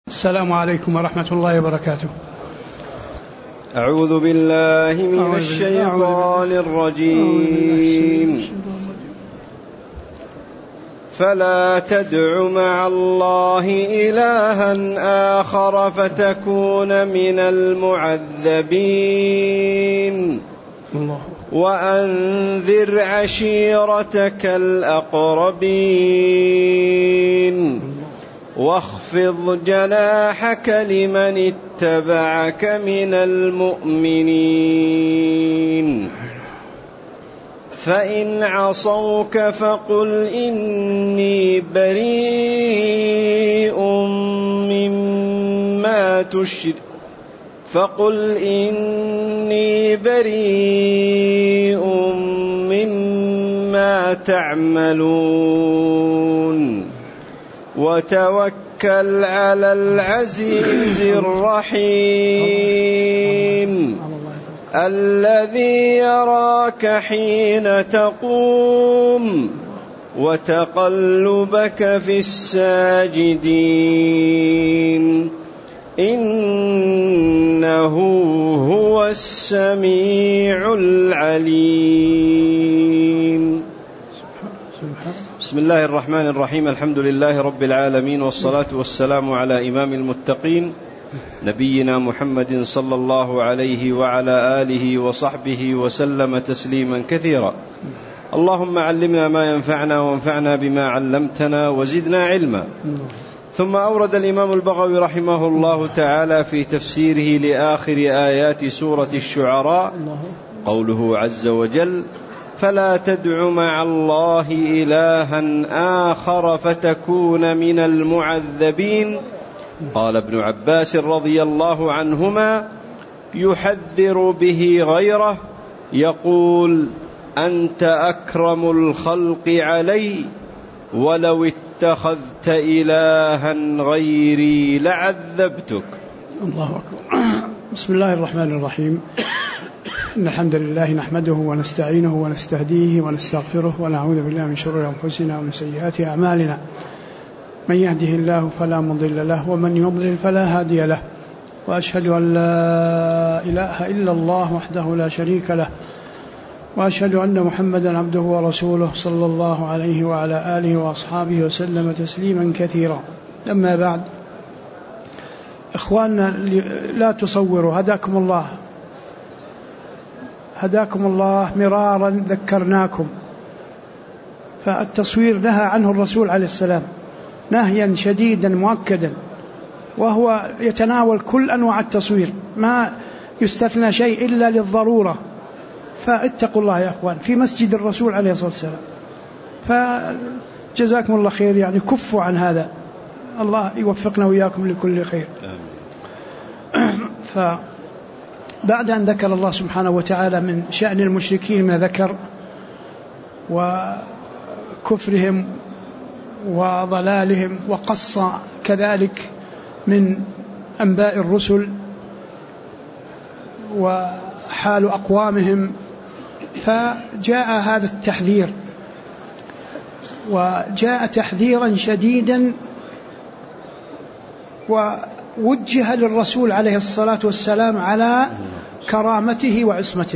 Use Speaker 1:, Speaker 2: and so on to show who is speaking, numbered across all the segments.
Speaker 1: السلام عليكم ورحمة الله وبركاته.
Speaker 2: أعوذ بالله من الشيطان الرجيم. فلا تدع مع الله إلها آخر فتكون من المعذبين. وأنذر عشيرتك الأقربين واخفض جناحك لمن اتبعك من المؤمنين. فإن عصوك فقل إني بريء مما تعملون وتوكل على العزيز الرحيم الذي يراك حين تقوم وتقلبك في الساجدين إنه هو السميع العليم. بسم الله الرحمن الرحيم. الحمد لله رب العالمين، والصلاة والسلام على إمام المتقين نبينا محمد صلى الله عليه وعلى آله وصحبه وسلم تسليما كثيرا. اللهم علمنا ما ينفعنا وانفعنا بما علمتنا وزدنا علما. ثم أورد الإمام البغوي رحمه الله تعالى في تفسيره لآخر آيات سورة الشعراء قوله عز وجل: فلا تدع مع الله إلها آخر فتكون من المعذبين. قال ابن عباس رضي الله عنهما يحذر به غيره يقول: أنت أكرم الخلق علي ولو اتخذت إلها غيري لعذبتك.
Speaker 1: الله أكبر. بسم الله الرحمن الرحيم. إن الحمد لله نحمده ونستعينه ونستهديه ونستغفره ونعوذ بالله من شرور أنفسنا ومن سيئات أعمالنا. من يهده الله فلا مضل له ومن يضلل فلا هادي له، وأشهد أن لا إله إلا الله وحده لا شريك له، وأشهد أن محمدا عبده ورسوله صلى الله عليه وعلى آله وأصحابه وسلم تسليما كثيرا. أما بعد، إخواننا لا تصوروا، هداكم الله مرارا ذكرناكم. فالتصوير نهى عنه الرسول عليه السلام نهيا شديدا مؤكدا، وهو يتناول كل أنواع التصوير، ما يستثنى شيء إلا للضرورة. فاتقوا الله يا أخوان في مسجد الرسول عليه الصلاة والسلام. فجزاكم الله خير، يعني كفوا عن هذا، الله يوفقنا وإياكم لكل خير. فبعد أن ذكر الله سبحانه وتعالى من شأن المشركين ما ذكر وكفرهم وضلالهم، وقص كذلك من أنباء الرسل وحال أقوامهم، فجاء هذا التحذير، وجاء تحذيرا شديدا ووجه للرسول عليه الصلاة والسلام على كرامته وعصمته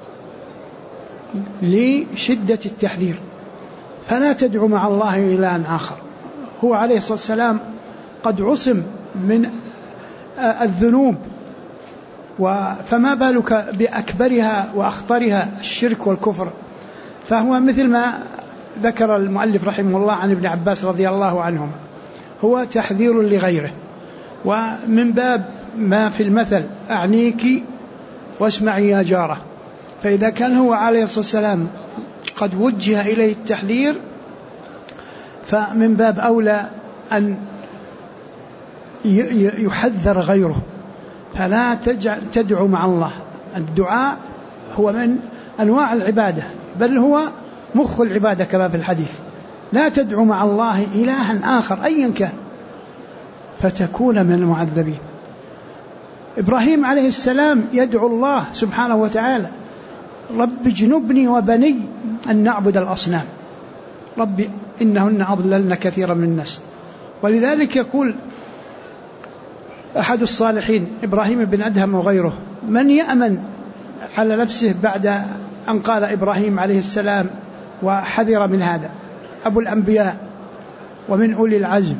Speaker 1: لشدة التحذير. فلا تدع مع الله إلها آخر. هو عليه الصلاة والسلام قد عصم من الذنوب، فما بالك بأكبرها وأخطرها الشرك والكفر. فهو مثل ما ذكر المؤلف رحمه الله عن ابن عباس رضي الله عنهما، هو تحذير لغيره. ومن باب ما في المثل: أعنيك واسمعي يا جارة. فإذا كان هو عليه الصلاة والسلام قد وجه إليه التحذير، فمن باب أولى أن يحذر غيره. فلا تدعو مع الله. الدعاء هو من أنواع العبادة، بل هو مخ العبادة كما في الحديث. لا تدعو مع الله إلها آخر أيا كان فتكون من المعذبين. إبراهيم عليه السلام يدعو الله سبحانه وتعالى: رب اجنبني وبني أن نعبد الأصنام، رب إنهن أضللن كثيرا من الناس. ولذلك يقول أحد الصالحين إبراهيم بن أدهم وغيره، من يأمن على نفسه بعد أن قال إبراهيم عليه السلام وحذر من هذا؟ أبو الأنبياء ومن أولي العزم.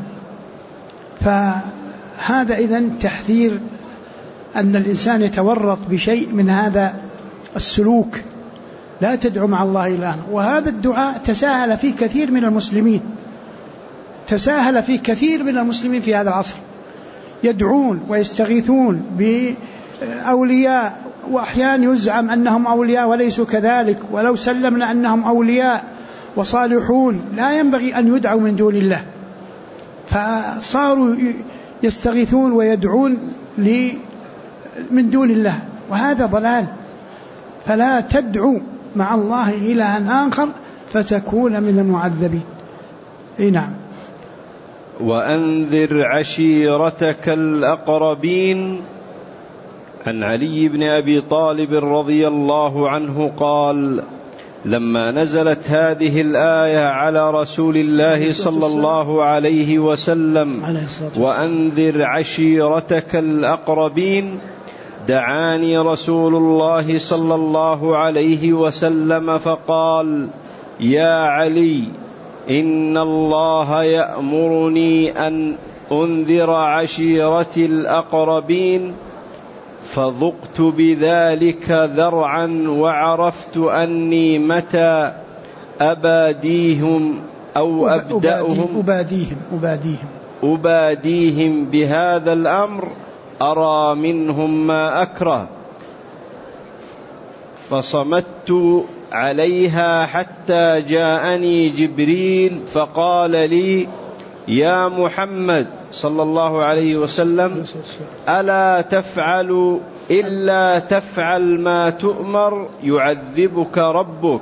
Speaker 1: فهذا إذن تحذير أن الإنسان يتورط بشيء من هذا السلوك، لا تدعو مع الله إلها. وهذا الدعاء تساهل فيه كثير من المسلمين، تساهل فيه كثير من المسلمين في هذا العصر، يدعون ويستغيثون بأولياء، وأحيانا يزعم أنهم أولياء وليسوا كذلك، ولو سلمنا أنهم أولياء وصالحون لا ينبغي أن يدعوا من دون الله، فصاروا يستغيثون ويدعون من دون الله، وهذا ضلال. فلا تدعو مع الله إلها آخر فتكون من المعذبين. نعم.
Speaker 2: وأنذر عشيرتك الأقربين. عن علي بن أبي طالب رضي الله عنه قال: لما نزلت هذه الآية على رسول الله صلى الله عليه وسلم وأنذر عشيرتك الأقربين، دعاني رسول الله صلى الله عليه وسلم فقال: يا علي، إن الله يأمرني أن أنذر عشيرتي الأقربين، فذقت بذلك ذرعا، وعرفت أني متى أباديهم أو أباديهم بهذا الأمر أرى منهم ما أكره، فصمت عليها حتى جاءني جبريل فقال لي: يا محمد صلى الله عليه وسلم، ألا تفعل إلا تفعل ما تؤمر يعذبك ربك،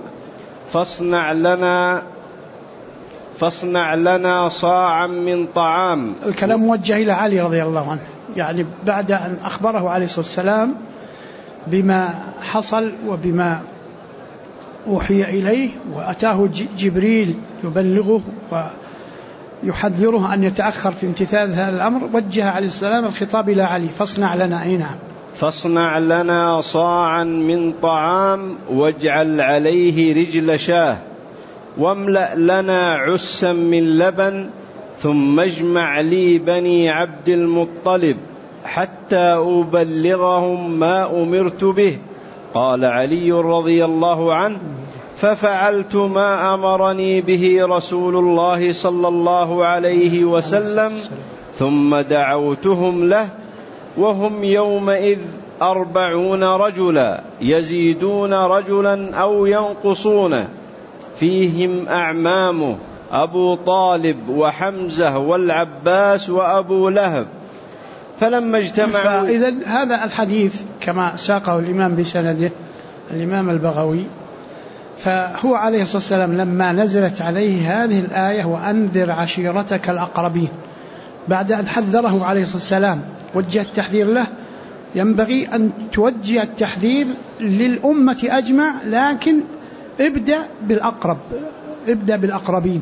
Speaker 2: فاصنع لنا صاعا من طعام.
Speaker 1: الكلام موجه إلى علي رضي الله عنه، يعني بعد أن أخبره عليه الصلاة والسلام بما حصل وبما أوحي إليه، وأتاه جبريل يبلغه ويحذره أن يتأخر في امتثال هذا الأمر، وجه عليه السلام الخطاب إلى علي: فاصنع لنا. نعم.
Speaker 2: فاصنع لنا صاعا من طعام، واجعل عليه رجل شاه، واملأ لنا عسا من لبن، ثم اجمع لي بني عبد المطلب حتى أبلغهم ما أمرت به. قال علي رضي الله عنه: ففعلت ما أمرني به رسول الله صلى الله عليه وسلم، ثم دعوتهم له، وهم يومئذ 40 رجلا، يزيدون رجلا أو ينقصونه، فيهم أعمامه أبو طالب وحمزة والعباس وأبو لهب. فلما اجتمعوا.
Speaker 1: إذن هذا الحديث كما ساقه الإمام بسنده الإمام البغوي، فهو عليه الصلاة والسلام لما نزلت عليه هذه الآية: وأنذر عشيرتك الأقربين، بعد أن حذره عليه الصلاة والسلام وجه التحذير له، ينبغي أن توجه التحذير للأمة أجمع، لكن ابدأ بالأقرب، ابدأ بالأقربين.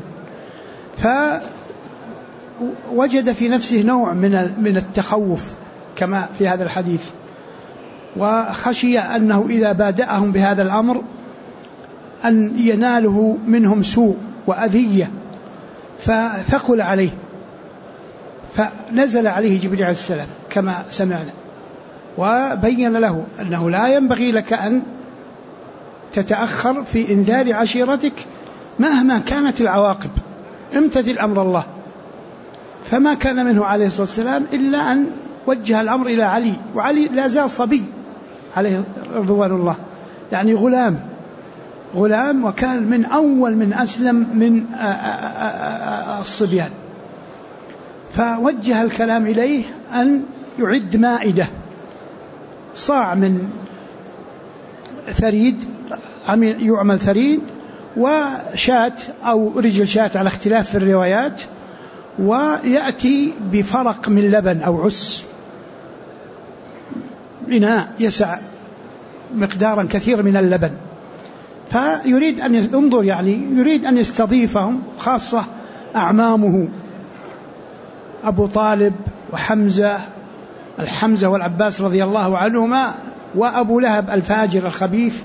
Speaker 1: فوجد في نفسه نوع من التخوف كما في هذا الحديث، وخشي أنه إذا بادأهم بهذا الأمر أن يناله منهم سوء وأذية، فثقل عليه، فنزل عليه جبريل عليه السلام كما سمعنا، وبين له أنه لا ينبغي لك أن تتأخر في إنذار عشيرتك مهما كانت العواقب، امتثل أمر الله. فما كان منه عليه الصلاة والسلام إلا أن وجه الأمر إلى علي، وعلي لا زال صبي عليه رضوان الله، يعني غلام، وكان من أول من أسلم من الصبيان. فوجه الكلام إليه أن يعد مائدة، صاع من ثريد، يعمل ثريد، وشاة أو رجل شاة على اختلاف في الروايات، ويأتي بفرق من لبن أو عس، إناء يسع مقدارا كثير من اللبن. فيريد أن ينظر، يعني يريد أن يستضيفهم، خاصة أعمامه أبو طالب وحمزة الحمزة والعباس رضي الله عنهما وأبو لهب الفاجر الخبيث،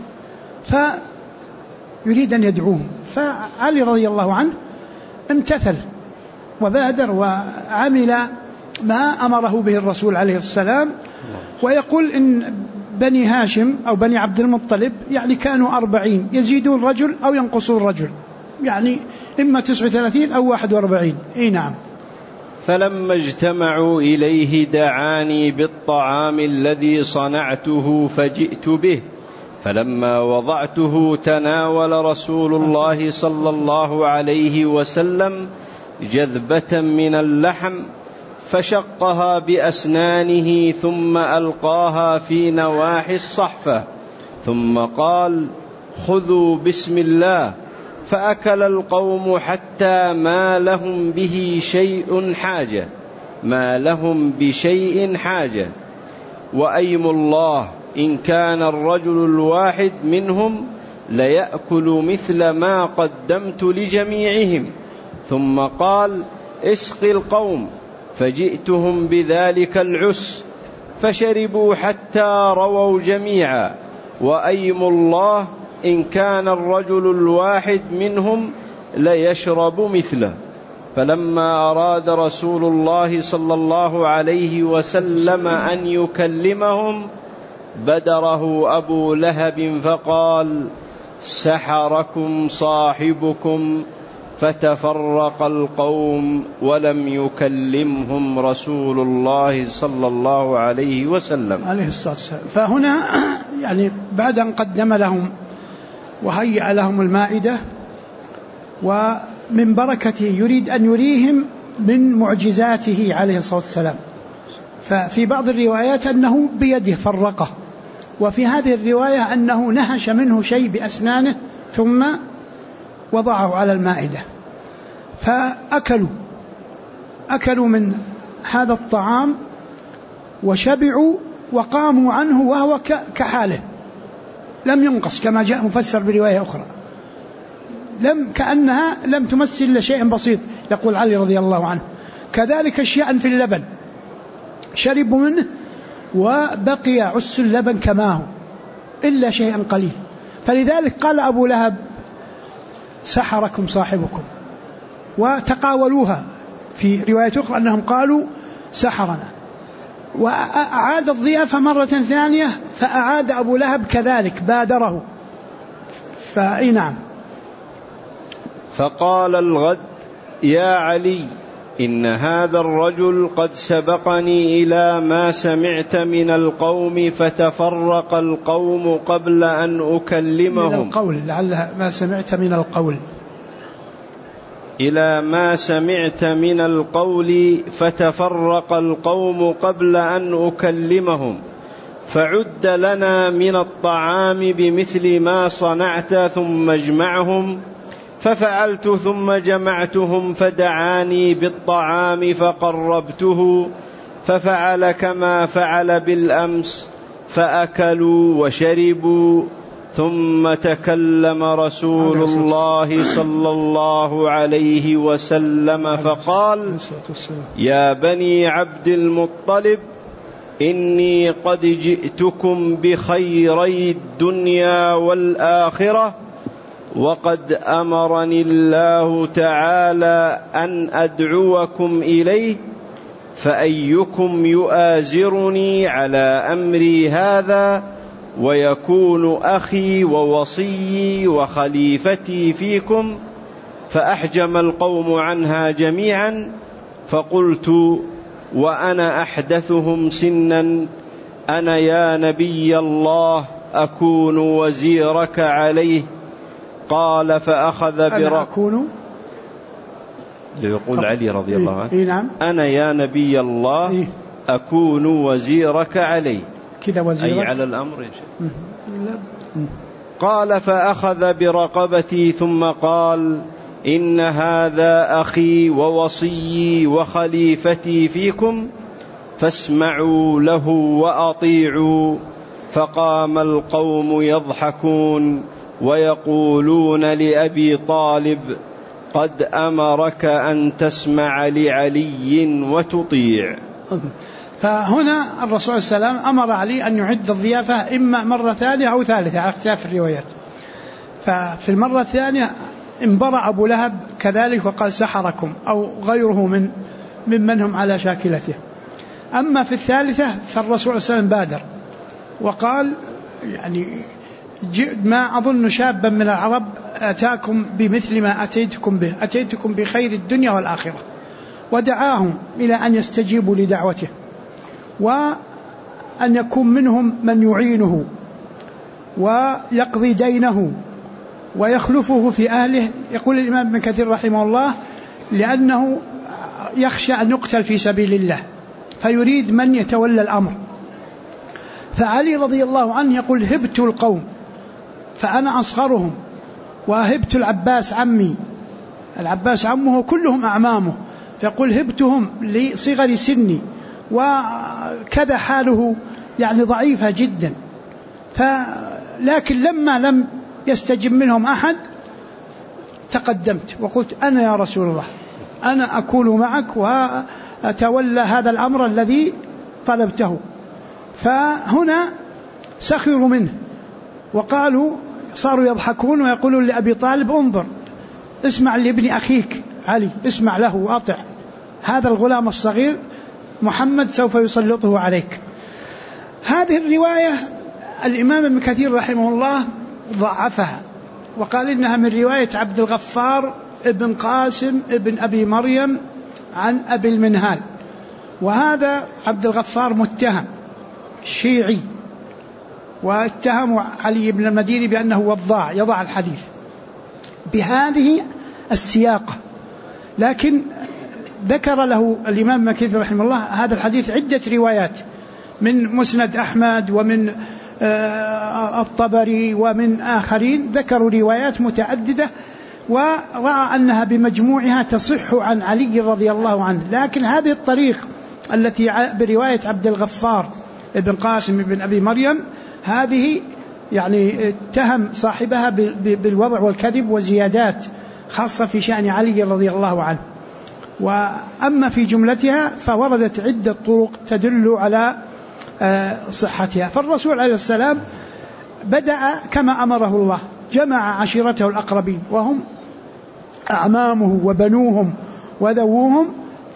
Speaker 1: فيريد أن يدعوهم. فعلي رضي الله عنه امتثل وبادر وعمل ما أمره به الرسول عليه السلام. ويقول إن بني هاشم أو بني عبد المطلب يعني كانوا 40 يزيدون رجل أو ينقصون رجل، يعني إما 39 أو 41. نعم.
Speaker 2: فلما اجتمعوا إليه دعاني بالطعام الذي صنعته فجئت به، فلما وضعته تناول رسول الله صلى الله عليه وسلم جذبة من اللحم فشقها بأسنانه ثم ألقاها في نواحي الصحفة، ثم قال: خذوا بسم الله. فأكل القوم حتى ما لهم بشيء حاجة. وأيم الله إن كان الرجل الواحد منهم ليأكل مثل ما قدمت لجميعهم. ثم قال: اسق القوم. فجئتهم بذلك العس فشربوا حتى رووا جميعا. وأيم الله إن كان الرجل الواحد منهم ليشرب مثله. فلما أراد رسول الله صلى الله عليه وسلم أن يكلمهم بدره أبو لهب فقال: سحركم صاحبكم. فتفرق القوم ولم يكلمهم رسول الله صلى الله عليه وسلم
Speaker 1: عليه الصلاة والسلام. فهنا يعني بعد أن قدم لهم وهيأ لهم المائدة ومن بركته يريد أن يريهم من معجزاته عليه الصلاة والسلام. ففي بعض الروايات أنه بيده فرقه، وفي هذه الرواية أنه نهش منه شيء بأسنانه ثم وضعه على المائدة. فأكلوا من هذا الطعام وشبعوا وقاموا عنه وهو كحاله لم ينقص، كما جاء مفسر برواية أخرى كأنها لم تمثل إلا شيء بسيط. يقول علي رضي الله عنه: كذلك الشأن في اللبن، شربوا منه وبقي عس اللبن كما هو إلا شيئا قليل. فلذلك قال أبو لهب: سحركم صاحبكم. وتقاولوها في رواية أخرى أنهم قالوا: سحرنا. وأعاد الضيافة مرة ثانية فأعاد أبو لهب كذلك بادره. نعم.
Speaker 2: فقال الغد: يا علي، إن هذا الرجل قد سبقني إلى ما سمعت من القوم فتفرق القوم قبل أن أكلمهم.
Speaker 1: من القول، لعلها ما سمعت من القول.
Speaker 2: إلى ما سمعت من القول فتفرق القوم قبل أن أكلمهم، فعد لنا من الطعام بمثل ما صنعت ثم اجمعهم. ففعلت ثم جمعتهم، فدعاني بالطعام فقربته، ففعل كما فعل بالأمس، فأكلوا وشربوا. ثم تكلم رسول الله صلى الله عليه وسلم فقال: يا بني عبد المطلب، إني قد جئتكم بخيري الدنيا والآخرة، وقد أمرني الله تعالى أن أدعوكم إليه، فأيكم يؤازرني على أمري هذا ويكون أخي ووصيي وخليفتي فيكم؟ فأحجم القوم عنها جميعا. فقلت وأنا أحدثهم سنا: أنا يا نبي الله أكون وزيرك عليه. قال: فأخذ يقول علي رضي الله عنه:
Speaker 1: نعم.
Speaker 2: أنا يا نبي الله أكون وزيرك عليه، أي على الأمر يا شيخ. قال: فأخذ برقبتي ثم قال: إن هذا أخي ووصيي وخليفتي فيكم، فاسمعوا له وأطيعوا. فقام القوم يضحكون ويقولون لأبي طالب: قد أمرك أن تسمع لعلي وتطيع.
Speaker 1: فهنا الرسول صلى الله عليه وسلم أمر علي أن يعد الضيافة إما مرة ثانية أو ثالثة على اختلاف الروايات. ففي المرة الثانية انبرأ أبو لهب كذلك وقال سحركم أو غيره ممن هم على شاكلته. أما في الثالثة فالرسول صلى الله عليه وسلم بادر وقال يعني ما أظن شابا من العرب أتاكم بمثل ما أتيتكم به، أتيتكم بخير الدنيا والآخرة، ودعاهم إلى أن يستجيبوا لدعوته وأن يكون منهم من يعينه ويقضي دينه ويخلفه في أهله. يقول الإمام ابن كثير رحمه الله لأنه يخشى أن يقتل في سبيل الله فيريد من يتولى الأمر. فعلي رضي الله عنه يقول هبت القوم فأنا أصغرهم، وهبت العباس عمي، العباس عمه كلهم أعمامه، فيقول هبتهم لصغر سني وكذا حاله يعني ضعيفة جدا. لكن لما لم يستجب منهم أحد تقدمت وقلت أنا يا رسول الله أنا أكون معك وأتولى هذا الأمر الذي طلبته. فهنا سخروا منه وقالوا صاروا يضحكون ويقولون لأبي طالب انظر اسمع لابن أخيك علي، اسمع له وأطع، هذا الغلام الصغير محمد سوف يسلطه عليك. هذه الرواية الإمام ابن كثير رحمه الله ضعفها وقال إنها من رواية عبد الغفار ابن قاسم ابن أبي مريم عن أبي المنهال، وهذا عبد الغفار متهم شيعي واتهم علي بن المديني بأنه وضاع يضع الحديث بهذه السياقة. لكن ذكر له الإمام ابن كثير رحمه الله هذا الحديث عدة روايات من مسند أحمد ومن الطبري ومن آخرين، ذكروا روايات متعددة ورأى أنها بمجموعها تصح عن علي رضي الله عنه. لكن هذه الطريق التي برواية عبد الغفار ابن قاسم ابن أبي مريم هذه يعني اتهم صاحبها بالوضع والكذب وزيادات خاصة في شأن علي رضي الله عنه. وأما في جملتها فوردت عدة طرق تدل على صحتها. فالرسول عليه السلام بدأ كما أمره الله، جمع عشيرته الأقربين وهم أعمامه وبنوهم وذووهم،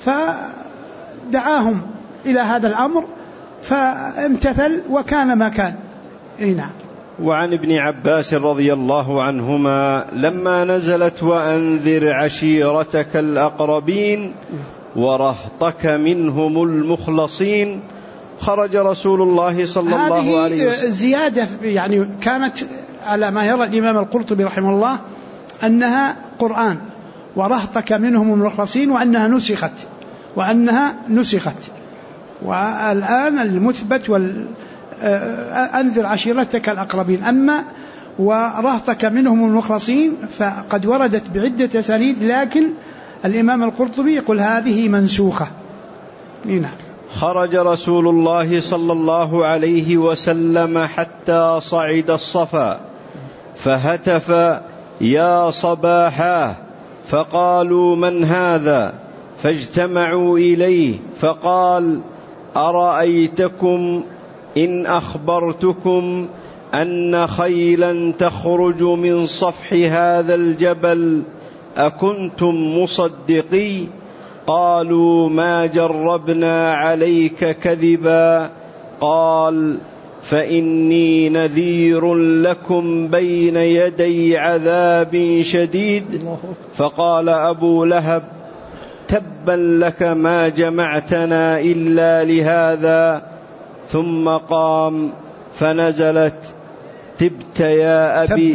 Speaker 1: فدعاهم إلى هذا الأمر فامتثل وكان ما كان. نعم.
Speaker 2: وعن ابن عباس رضي الله عنهما لما نزلت وأنذر عشيرتك الأقربين ورهطك منهم المخلصين خرج رسول الله صلى الله عليه وسلم.
Speaker 1: هذه زيادة يعني كانت على ما يرى الإمام القرطبي رحمه الله أنها قرآن، ورهطك منهم المخلصين وأنها نسخت والآن المثبت أنذر عشيرتك الأقربين. أما ورهطك منهم المخلصين فقد وردت بعدة أسانيد، لكن الإمام القرطبي يقول هذه منسوخة. نعم.
Speaker 2: خرج رسول الله صلى الله عليه وسلم حتى صعد الصفا فهتف يا صباحاه، فقالوا من هذا؟ فاجتمعوا إليه فقال أرأيتكم إن أخبرتكم أن خيلا تخرج من صفح هذا الجبل أكنتم مصدقي؟ قالوا ما جربنا عليك كذبا. قال فإني نذير لكم بين يدي عذاب شديد. فقال أبو لهب تبا لك ما جمعتنا إلا لهذا. ثم قام فنزلت تبت يا أبي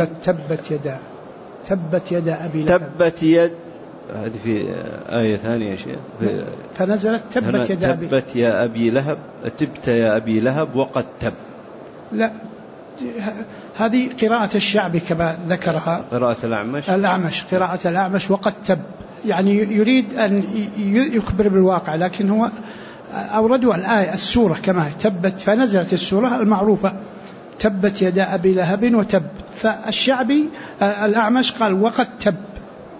Speaker 1: تبت يدا أبي لهب.
Speaker 2: تبت يد، هذه في آية ثانية شيء،
Speaker 1: فنزلت
Speaker 2: تبت يا أبي لهب، تبت يا أبي لهب وقد تب.
Speaker 1: لا، هذه قراءة الشعبي كما ذكرها،
Speaker 2: قراءة الأعمش
Speaker 1: قراءة الأعمش وقد تب، يعني يريد أن يخبر بالواقع، لكن هو أوردوا الآية السورة كما تبت، فنزلت السورة المعروفة تبت يدا أبي لهب وتب، فالشعبي الأعمش قال وقد تب.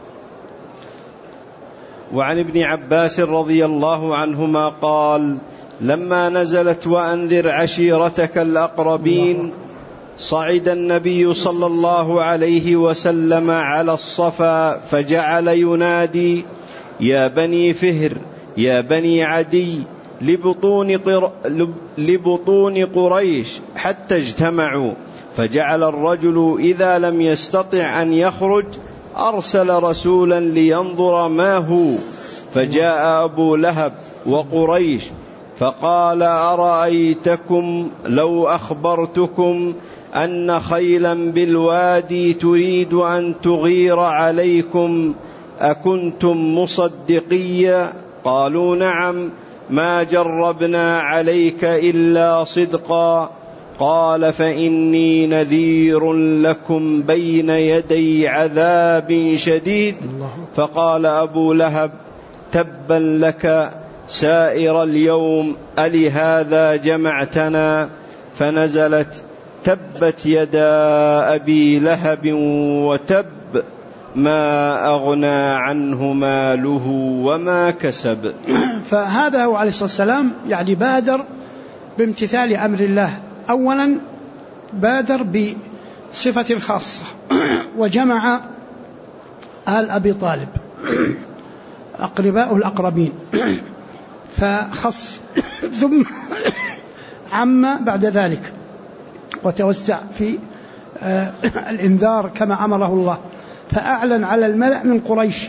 Speaker 2: وعن ابن عباس رضي الله عنهما قال لما نزلت وأنذر عشيرتك الأقربين صعد النبي صلى الله عليه وسلم على الصفا فجعل ينادي: يا بني فهر، يا بني عدي، لبطون قريش، حتى اجتمعوا. فجعل الرجل إذا لم يستطع أن يخرج أرسل رسولا لينظر ما هو، فجاء أبو لهب وقريش فقال: أرأيتكم لو أخبرتكم أن خيلا بالوادي تريد أن تغير عليكم أكنتم مصدقيا؟ قالوا: نعم، ما جربنا عليك إلا صدقا. قال: فإني نذير لكم بين يدي عذاب شديد. فقال أبو لهب: تبا لك سائر اليوم، ألهذا جمعتنا؟ فنزلت: تبت يدا أبي لهب وتب، ما أغنى عنه ماله وما كسب.
Speaker 1: فهذا هو عليه الصلاة والسلام يعني بادر بامتثال أمر الله. أولا بادر بصفة خاصة وجمع آل أبي طالب أقرباء الأقربين فخص، ثم عم بعد ذلك وتوسع في الإنذار كما أمره الله، فأعلن على الملأ من قريش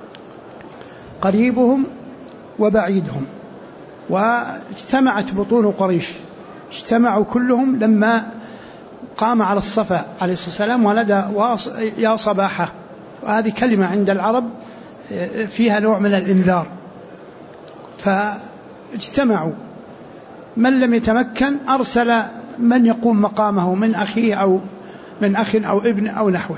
Speaker 1: قريبهم وبعيدهم، واجتمعت بطون قريش، اجتمعوا كلهم لما قام على الصفا عليه الصلاة والسلام ونادى: يا صباحه. وهذه كلمة عند العرب فيها نوع من الإنذار. فاجتمعوا، من لم يتمكن أرسل من يقوم مقامه من أخيه أو من أخ أو ابن أو نحوه.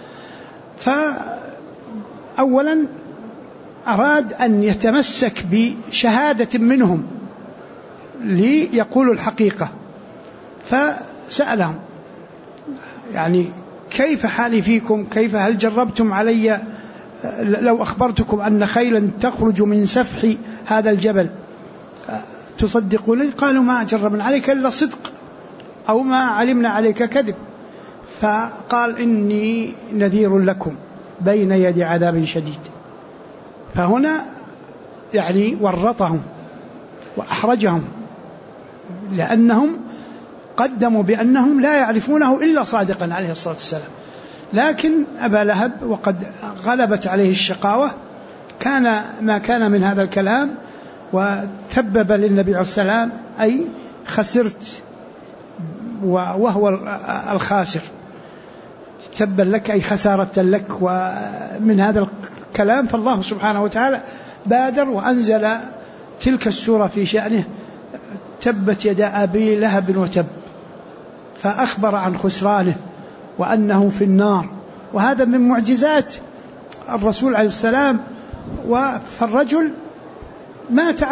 Speaker 1: فأولا أراد أن يتمسك بشهادة منهم ليقولوا الحقيقة، فسألهم يعني: كيف حالي فيكم؟ كيف هل جربتم علي لو أخبرتكم أن خيلا تخرج من سفح هذا الجبل تصدقون؟ قالوا: ما جربنا عليك إلا صدق، أو ما علمنا عليك كذب. فقال: إني نذير لكم بين يدي عذاب شديد. فهنا يعني ورطهم وأحرجهم، لأنهم قدموا بأنهم لا يعرفونه إلا صادقا عليه الصلاة والسلام. لكن أبا لهب وقد غلبت عليه الشقاوة كان ما كان من هذا الكلام، وتبب للنبي عليه السلام أي خسرت وهو الخاسر، تبا لك أي خسارة لك. ومن هذا الكلام فالله سبحانه وتعالى بادر وأنزل تلك السورة في شأنه: تبت يدا أبي لهب وتب، فأخبر عن خسرانه وأنه في النار. وهذا من معجزات الرسول عليه السلام. فالرجل مات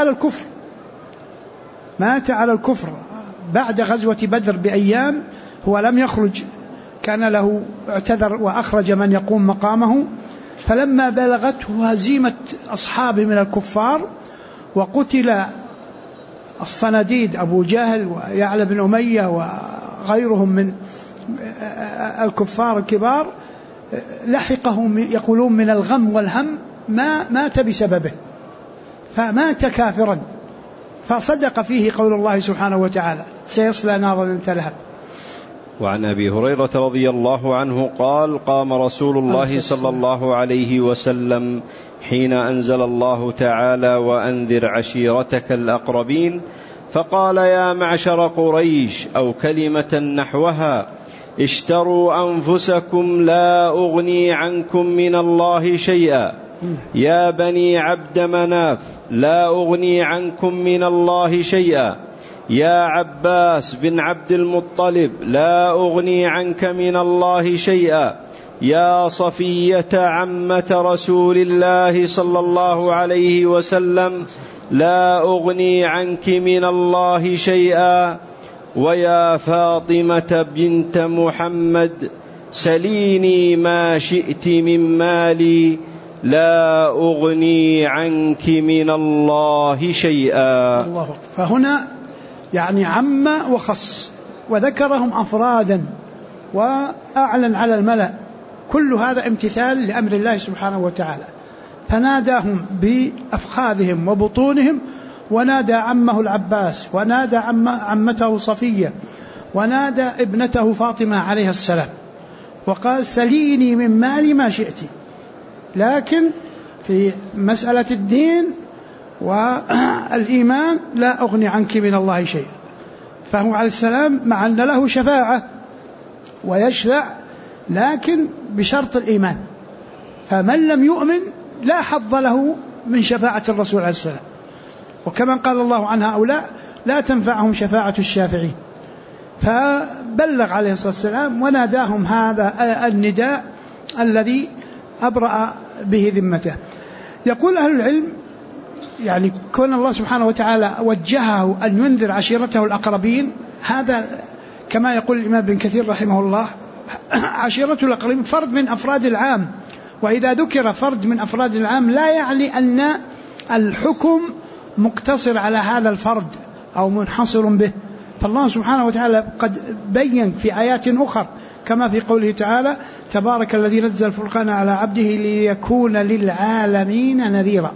Speaker 1: على الكفر بعد غزوة بدر بأيام، هو لم يخرج، كان له اعتذر وأخرج من يقوم مقامه. فلما بلغته هزيمة أصحابه من الكفار وقتل الصناديد أبو جهل ويعلى بن أمية وغيرهم من الكفار الكبار، لحقهم يقولون من الغم والهم ما مات بسببه، فمات كافرا. فصدق فيه قول الله سبحانه وتعالى: سيصلى نارا ذات لهب.
Speaker 2: وعن أبي هريرة رضي الله عنه قال: قام رسول الله صلى الله عليه وسلم حين أنزل الله تعالى: وأنذر عشيرتك الأقربين، فقال: يا معشر قريش، أو كلمة نحوها: اشتروا أنفسكم لا أغني عنكم من الله شيئا. يا بني عبد مناف، لا أغني عنكم من الله شيئا. يا عباس بن عبد المطلب، لا أغني عنك من الله شيئا. يا صفية عمة رسول الله صلى الله عليه وسلم، لا أغني عنك من الله شيئا. ويا فاطمة بنت محمد، سليني ما شئت من مالي، لا أغني عنك من الله شيئا.
Speaker 1: الله. فهنا يعني عم وخص وذكرهم أفرادا وأعلن على الملأ، كل هذا امتثال لأمر الله سبحانه وتعالى. فناداهم بأفخاذهم وبطونهم، ونادى عمه العباس، ونادى عمته صفية، ونادى ابنته فاطمة عليها السلام، وقال سليني من مالي ما شئت، لكن في مسألة الدين والإيمان لا أغني عنك من الله شيء. فهو عليه السلام مع أن له شفاعة ويشفع، لكن بشرط الإيمان، فمن لم يؤمن لا حظ له من شفاعة الرسول عليه السلام. وكما قال الله عن هؤلاء لا تنفعهم شفاعة الشافعين. فبلغ عليه الصلاة والسلام وناداهم هذا النداء الذي أبرأ به ذمته. يقول أهل العلم يعني كون الله سبحانه وتعالى وجهه أن ينذر عشيرته الأقربين، هذا كما يقول الإمام ابن كثير رحمه الله عشيرته الأقربين فرد من أفراد العام، وإذا ذكر فرد من أفراد العام لا يعني أن الحكم مقتصر على هذا الفرد أو منحصر به. فالله سبحانه وتعالى قد بين في آيات أخرى كما في قوله تعالى تبارك الذي نزل الفرقان على عبده ليكون للعالمين نذيرا،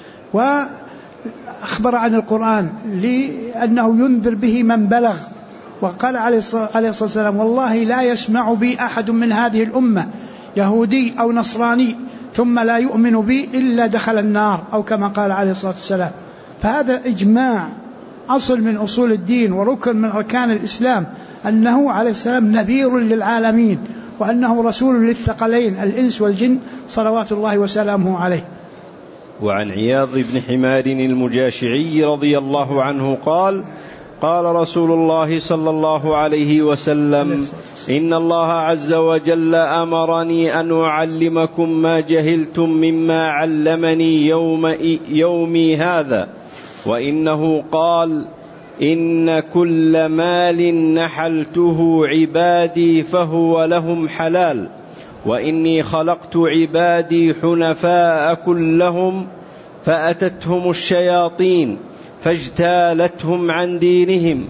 Speaker 1: وأخبر عن القرآن لأنه ينذر به من بلغ. وقال عليه الصلاة والسلام والله لا يسمع بي أحد من هذه الأمة يهودي أو نصراني ثم لا يؤمن بي إلا دخل النار، أو كما قال عليه الصلاة والسلام. فهذا إجماع أصل من أصول الدين وركن من أركان الإسلام، أنه عليه السلام نذير للعالمين، وأنه رسول للثقلين الإنس والجن صلوات الله وسلامه عليه.
Speaker 2: وعن عياض بن حمار المجاشعي رضي الله عنه قال قال رسول الله صلى الله عليه وسلم إن الله عز وجل أمرني أن أعلمكم ما جهلتم مما علمني يومي هذا، وإنه قال إن كل مال نحلته عبادي فهو لهم حلال، وإني خلقت عبادي حنفاء كلهم فأتتهم الشياطين فاجتالتهم عن دينهم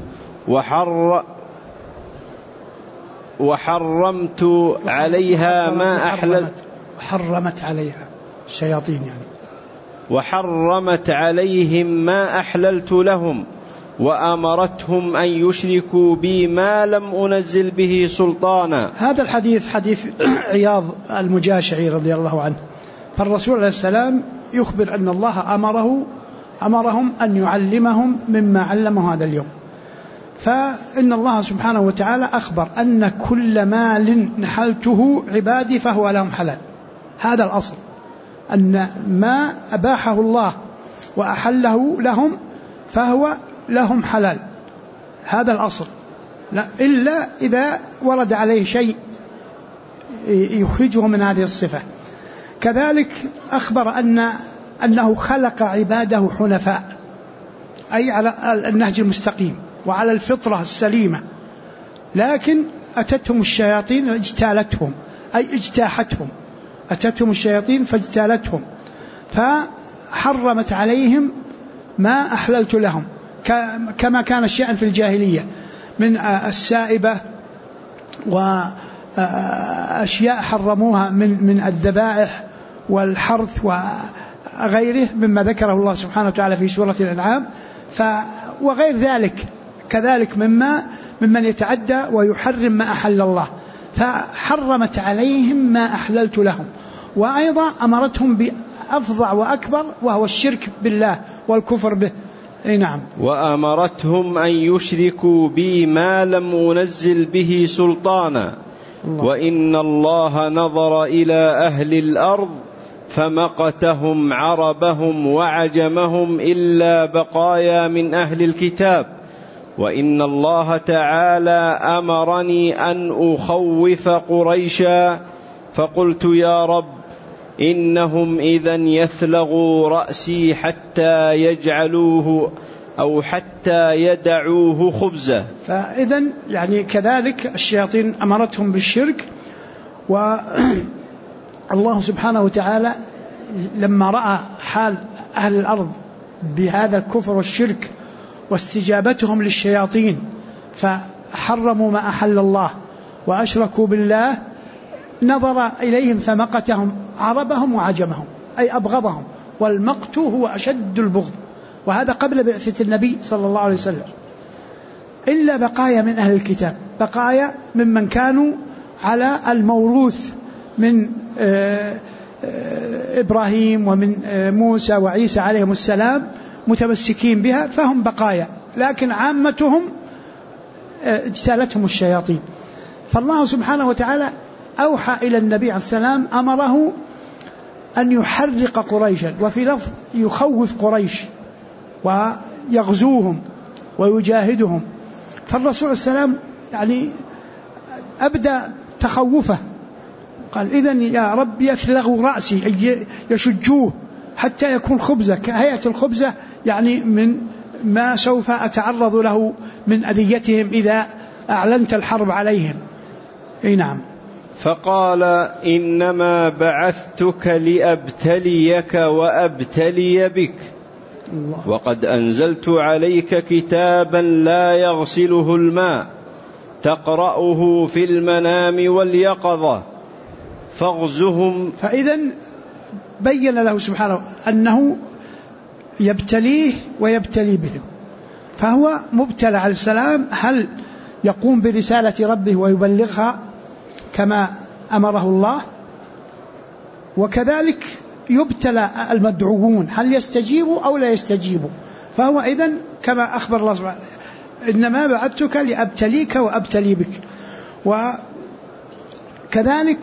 Speaker 2: وحرمت عليها ما
Speaker 1: حرمت عليها الشياطين يعني
Speaker 2: وحرمت عليهم ما أحللت لهم، وأمرتهم أن يشركوا بي ما لم أنزل به سلطانا.
Speaker 1: هذا الحديث حديث عياض المجاشعي رضي الله عنه. فالرسول عليه السلام يخبر أن الله أمرهم أن يعلمهم مما علمه هذا اليوم. فإن الله سبحانه وتعالى أخبر أن كل مال نحلته عبادي فهو لهم حلال. هذا الأصل، أن ما أباحه الله وأحله لهم فهو لهم حلال، هذا الأصل، لا إلا إذا ورد عليه شيء يخرجه من هذه الصفة. كذلك أخبر أنه خلق عباده حنفاء، أي على النهج المستقيم وعلى الفطرة السليمة، لكن أتتهم الشياطين اجتالتهم، أي اجتاحتهم، أتتهم الشياطين فاجتالتهم، فحرمت عليهم ما أحللت لهم، كما كان الشأن في الجاهلية من السائبة وأشياء حرموها من الذبائح والحرث وغيره مما ذكره الله سبحانه وتعالى في سورة الأنعام، وغير ذلك كذلك ممن يتعدى ويحرم ما أحل الله، فحرمت عليهم ما أحللت لهم. وأيضا أمرتهم بأفظع وأكبر وهو الشرك بالله والكفر به. نعم.
Speaker 2: وأمرتهم أن يشركوا بي ما لم أنزل به سلطانا، وإن الله نظر إلى أهل الأرض فمقتهم عربهم وعجمهم إلا بقايا من أهل الكتاب، وإن الله تعالى أمرني أن أخوف قريشا، فقلت يا رب إنهم إذن يثلغوا رأسي حتى يجعلوه أو حتى يدعوه خبزة.
Speaker 1: فإذن يعني كذلك الشياطين أمرتهم بالشرك، والله سبحانه وتعالى لما رأى حال أهل الأرض بهذا الكفر والشرك واستجابتهم للشياطين فحرموا ما أحل الله وأشركوا بالله، نظر إليهم فمقتهم عربهم وعجمهم، أي أبغضهم، والمقت هو أشد البغض، وهذا قبل بعثة النبي صلى الله عليه وسلم. إلا بقايا من أهل الكتاب، بقايا ممن كانوا على الموروث من إبراهيم ومن موسى وعيسى عليهم السلام متمسكين بها، فهم بقايا، لكن عامتهم اجتالتهم الشياطين. فالله سبحانه وتعالى أوحى إلى النبي عليه السلام، أمره أن يحرق قريشا، وفي لفظ يخوف قريش ويغزوهم ويجاهدهم. فالرسول السلام يعني أبدأ تخوفه، قال إذن يا رب يثلغوا رأسي، أي يشجوه حتى يكون خبزة كهيئة الخبزة، يعني من ما سوف أتعرض له من أذيتهم إذا أعلنت الحرب عليهم. أي نعم.
Speaker 2: فقال إنما بعثتك لأبتليك وأبتلي بك، وقد أنزلت عليك كتابا لا يغسله الماء تقرأه في المنام واليقظة فاغزهم.
Speaker 1: فإذن بين له سبحانه أنه يبتليه ويبتلي بهم، فهو مبتلى عليه السلام، هل يقوم برسالة ربه ويبلغها كما أمره الله؟ وكذلك يبتلى المدعوون، هل يستجيبوا أو لا يستجيبوا؟ فهو إذن كما أخبر الله سبحانه إنما بعثتك لأبتليك وأبتلي بك. وكذلك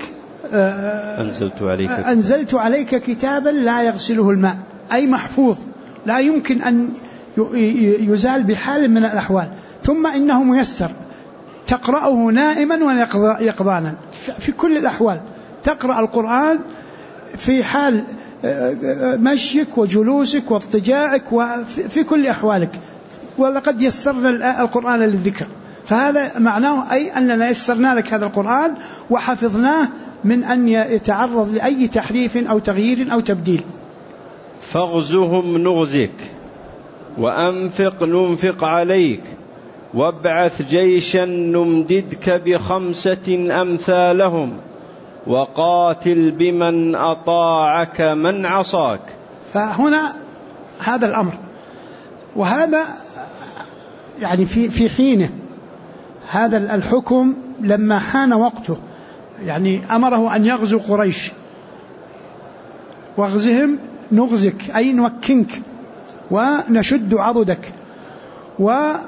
Speaker 1: أنزلت عليك كتابا لا يغسله الماء، أي محفوظ لا يمكن أن يزال بحال من الأحوال، ثم إنه ميسر تقرأه نائما ويقظانا في كل الأحوال، تقرأ القرآن في حال مشيك وجلوسك واضطجاعك وفي كل أحوالك، ولقد يسرنا القرآن للذكر، فهذا معناه أي أننا يسرنا لك هذا القرآن وحفظناه من أن يتعرض لأي تحريف أو تغيير أو تبديل.
Speaker 2: فاغزهم نغزك وأنفق ننفق عليك وابعث جيشا نمددك ب5 أمثالهم وقاتل بمن أطاعك من عصاك.
Speaker 1: فهنا هذا الأمر، وهذا يعني في حينه، هذا الحكم لما حان وقته، يعني أمره أن يغزو قريش، واغزهم نغزك أي نوكنك ونشد عضدك، وأنفق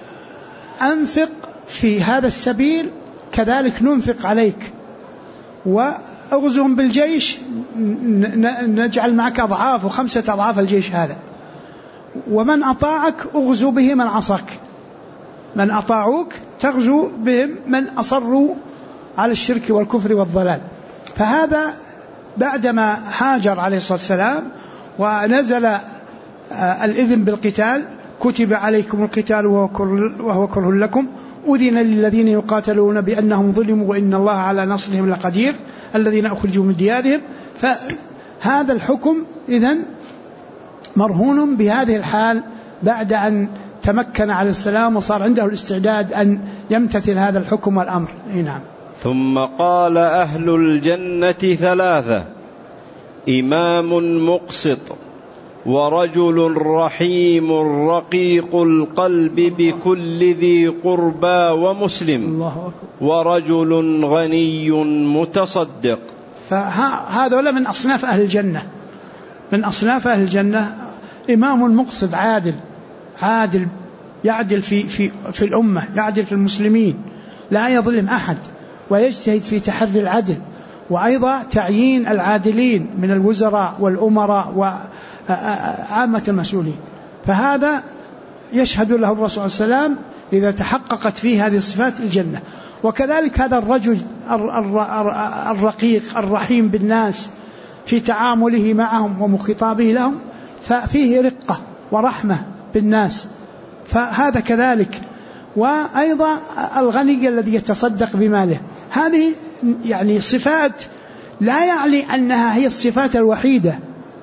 Speaker 1: في هذا السبيل كذلك ننفق عليك، وأغزهم بالجيش نجعل معك أضعاف و5 أضعاف الجيش هذا، ومن أطاعك أغزو به من عصاك، من أطاعوك تغزو بهم من أصروا على الشرك والكفر والضلال. فهذا بعدما هاجر عليه الصلاة والسلام ونزل الإذن بالقتال، كتب عليكم القتال وهو كره لكم، أذن للذين يقاتلون بأنهم ظلموا وإن الله على نصرهم لقدير الذين أخرجوا من ديارهم. فهذا الحكم إذن مرهون بهذه الحال بعد أن تمكن عليه السلام وصار عنده الاستعداد أن يمتثل هذا الحكم والأمر. نعم.
Speaker 2: ثم قال أهل الجنة 3: إمام مقسط، ورجل رحيم رقيق القلب بكل ذي قربى ومسلم، ورجل غني متصدق.
Speaker 1: فهذا من أصناف أهل الجنة، من أصناف أهل الجنة إمام مقسط عادل يعدل في الأمة، يعدل في المسلمين، لا يظلم أحد، ويجتهد في تحري العدل، وأيضا تعيين العادلين من الوزراء والأمراء وعامة المسؤولين. فهذا يشهد له الرسول صلى الله عليه وسلم إذا تحققت فيه هذه الصفات الجنة. وكذلك هذا الرجل الرقيق الرحيم بالناس في تعامله معهم ومخاطبه لهم، ففيه رقة ورحمة بالناس، فهذا كذلك. وأيضا الغني الذي يتصدق بماله، هذه يعني صفات لا يعني أنها هي الصفات الوحيدة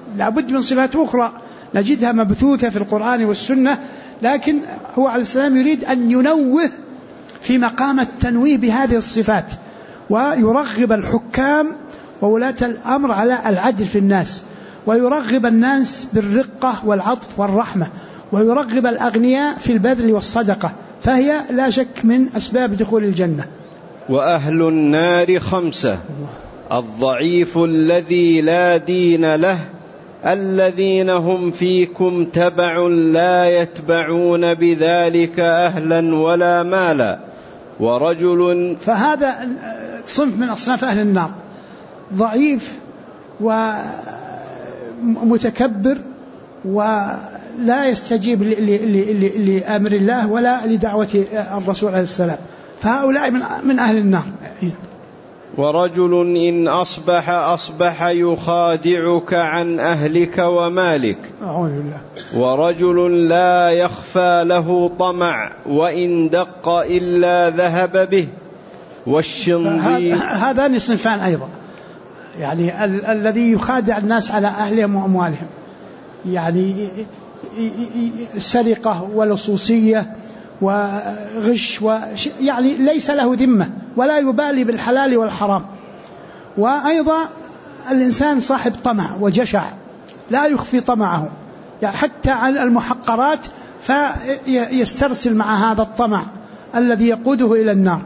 Speaker 1: لابد من صفات أخرى نجدها مبثوثة في القرآن والسنة، لكن هو عليه السلام يريد أن ينوه في مقام التنويه بهذه الصفات، ويرغب الحكام وولاة الأمر على العدل في الناس، ويرغب الناس بالرقة والعطف والرحمة، ويرغب الأغنياء في البذل والصدقة، فهي لا شك من أسباب دخول الجنة.
Speaker 2: وأهل النار 5: الضعيف الذي لا دين له، الذين هم فيكم تبع لا يتبعون بذلك أهلا ولا مالا، ورجل.
Speaker 1: فهذا صنف من أصناف أهل النار، ضعيف ومتكبر ولا يستجيب لأمر الله ولا لدعوة الرسول عليه السلام، فهؤلاء من أهل النار.
Speaker 2: ورجل إن أصبح يخادعك عن أهلك ومالك،
Speaker 1: أعوذ بالله.
Speaker 2: ورجل لا يخفى له طمع وإن دق إلا ذهب به، والشنظير.
Speaker 1: هذان صنفان أيضا، يعني الذي يخادع الناس على أهلهم وأموالهم، يعني سرقة ولصوصية وغش يعني ليس له ذمة ولا يبالي بالحلال والحرام. وأيضا الإنسان صاحب طمع وجشع لا يخفي طمعه، يعني حتى على المحقرات فيسترسل مع هذا الطمع الذي يقوده إلى النار.